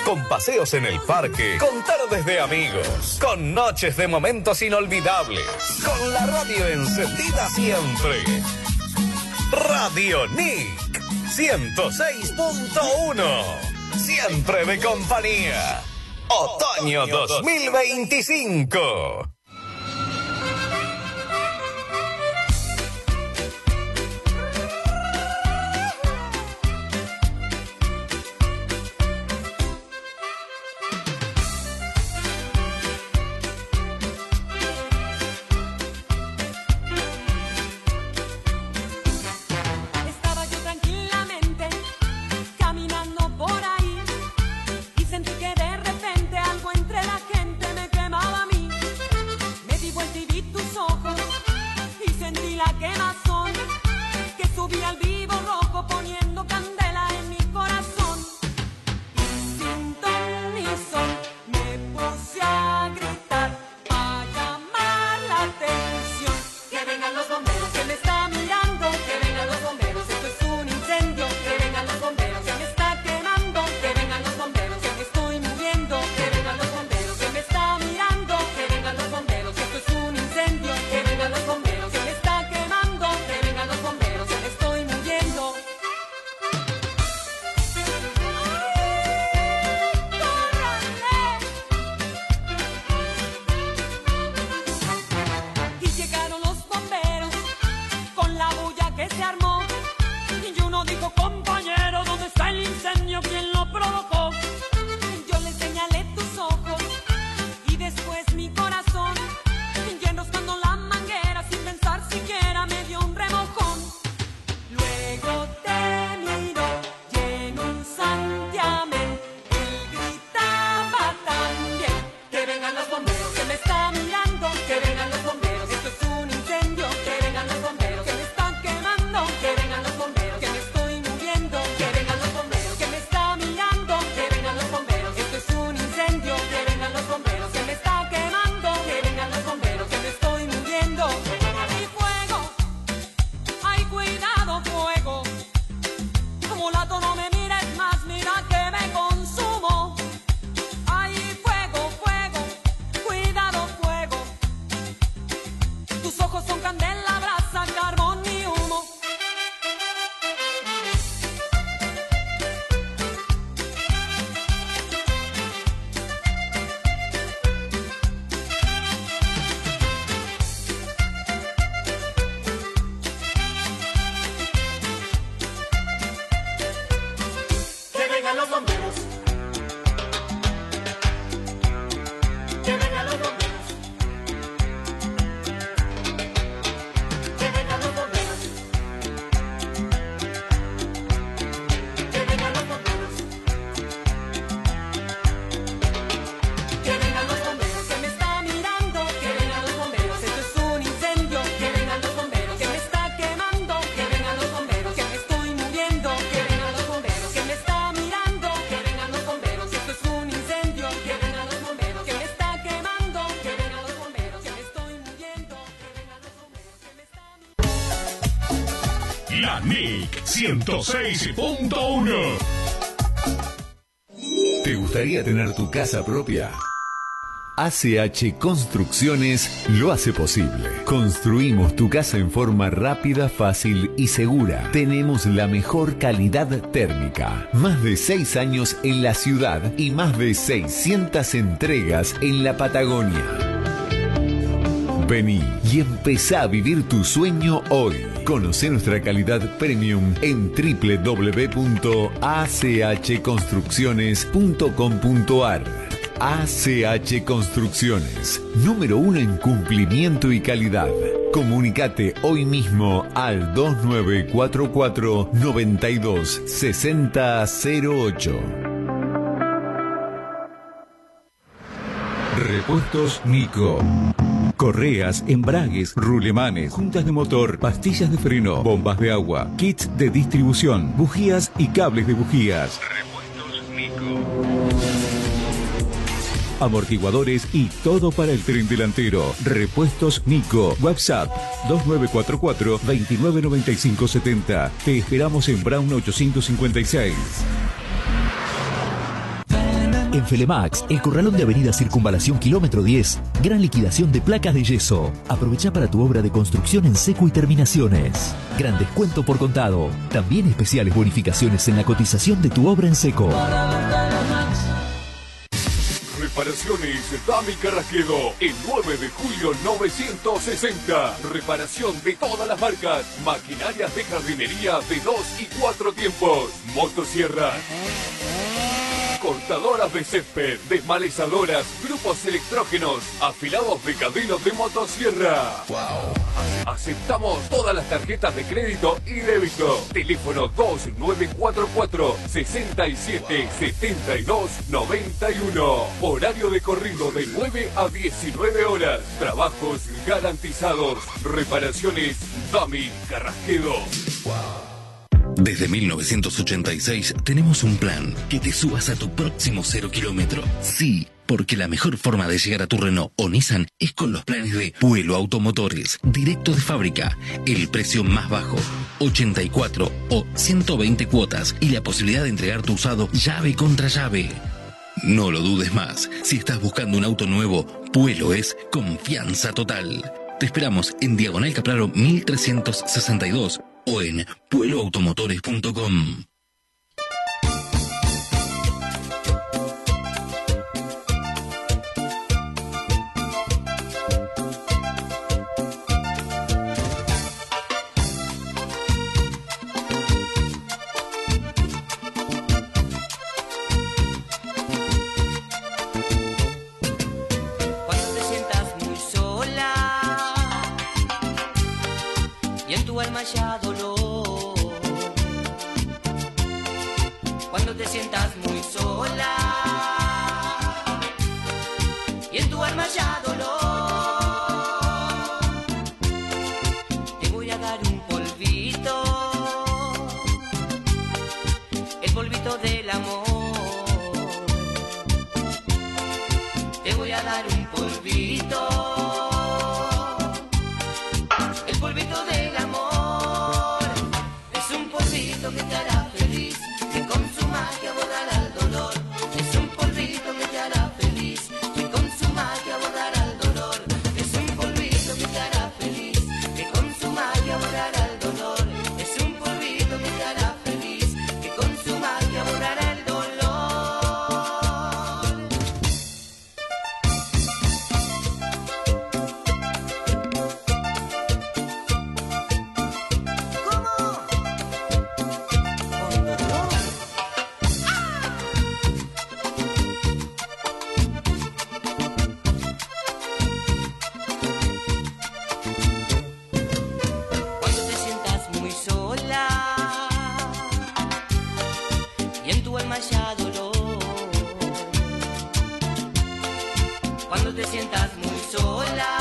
con paseos en el parque, con tardes de amigos, con noches de momentos inolvidables, con la radio encendida siempre. Radio Nick 106.1, siempre de compañía. Otoño 2025. La NIC 106.1. ¿Te gustaría tener tu casa propia? ACH Construcciones lo hace posible. Construimos tu casa en forma rápida, fácil y segura. Tenemos la mejor calidad térmica. Más de 6 años en la ciudad y más de 600 entregas en la Patagonia. Vení y empezá a vivir tu sueño hoy. Conocé nuestra calidad premium en www.achconstrucciones.com.ar. ACH Construcciones, número 1 en cumplimiento y calidad. Comunicate hoy mismo al 2944 92 6008. Repuestos Nico. Correas, embragues, rulemanes, juntas de motor, pastillas de freno, bombas de agua, kits de distribución, bujías y cables de bujías. Repuestos Nico. Amortiguadores y todo para el tren delantero. Repuestos Nico. WhatsApp 2944 299570. Te esperamos en Brown 856. En Felemax, el corralón de Avenida Circunvalación kilómetro 10, gran liquidación de placas de yeso. Aprovecha para tu obra de construcción en seco y terminaciones. Gran descuento por contado. También especiales bonificaciones en la cotización de tu obra en seco. Reparaciones Dami Carrasquedo, el 9 de julio 960. Reparación de todas las marcas. Maquinarias de jardinería de 2 y 4 tiempos. Motosierras, cortadoras de césped, desmalezadoras, grupos electrógenos, afilados de cadenas de motosierra. ¡Wow! Aceptamos todas las tarjetas de crédito y débito. Teléfono 2944 67 72 91. Horario de corrido de 9 a 19 horas. Trabajos garantizados. Reparaciones Dami Carrasquedo. Desde 1986 tenemos un plan, que te subas a tu próximo 0 kilómetro. Sí, porque la mejor forma de llegar a tu Renault o Nissan es con los planes de Puelo Automotores, directo de fábrica, el precio más bajo, 84 o 120 cuotas y la posibilidad de entregar tu usado llave contra llave. No lo dudes más, si estás buscando un auto nuevo, Puelo es confianza total. Te esperamos en Diagonal Capraro 1362 o en pueloautomotores.com. Cuando te sientas muy sola y en tu alma ya dolor, cuando te sientas muy sola y en tu alma ya dolor, te voy a dar un polvito, el polvito del amor. Te voy a dar un polvito, el polvito del amor. Es un polvito que te hará feliz, que con su magia borrará el dolor. Es un polvito que te hará feliz, que con su magia borrará el dolor. Es un polvito que te hará feliz, que con su magia borrará el dolor. Es un polvito que te hará feliz, que con su magia borrará el dolor. Cuando te sientas muy sola y en tu alma ya dolor, cuando te sientas muy sola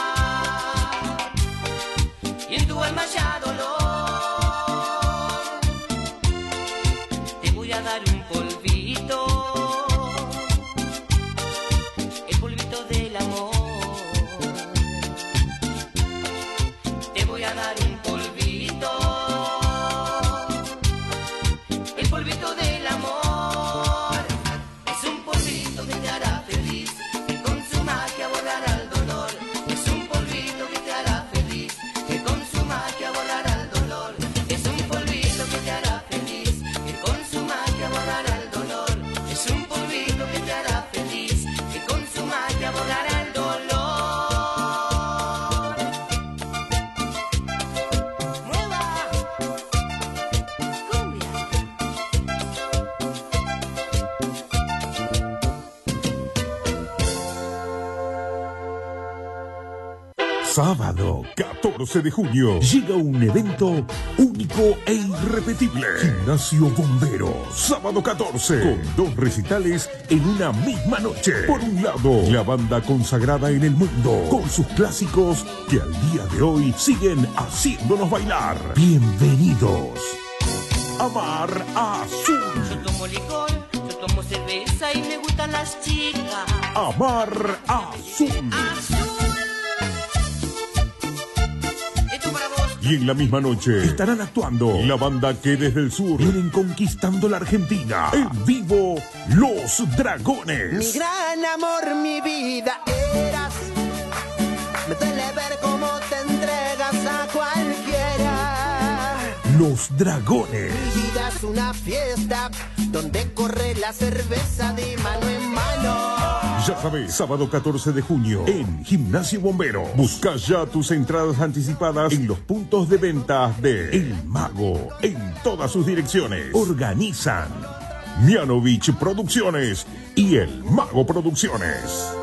y en tu alma ya dolor, te voy a dar un polvito, el polvito del amor. Te voy a dar un polvito, el polvito del amor. Es un polvito que te hará feliz, que con su magia borrará el dolor. Es un polvito que te hará feliz, que con su magia borrará el dolor. Es un polvito que te hará feliz, que con su magia borrará el dolor. Es un polvito que te hará feliz, que con su magia borrará el dolor. Sábado 14 de junio llega un evento único e irrepetible. Gimnasio Bombero, sábado 14, con 2 recitales en una misma noche. Por un lado, la banda consagrada en el mundo, con sus clásicos que al día de hoy siguen haciéndonos bailar. Bienvenidos a Mar Azul. Yo tomo licor, yo tomo cerveza y me gustan las chicas. A Mar Azul. Azul. Esto para vos. Y en la misma noche estarán actuando la banda que desde el sur vienen conquistando la Argentina. En vivo, Los Dragones. Mi gran amor, mi vida eras. Me duele ver cómo te entregas a cualquiera. Los Dragones. Mi vida es una fiesta donde corre la cerveza de mano en mano. Ya sabes, sábado 14 de junio en Gimnasio Bombero. Busca ya tus entradas anticipadas en los puntos de venta de El Mago en todas sus direcciones. Organizan Mianovich Producciones y El Mago Producciones.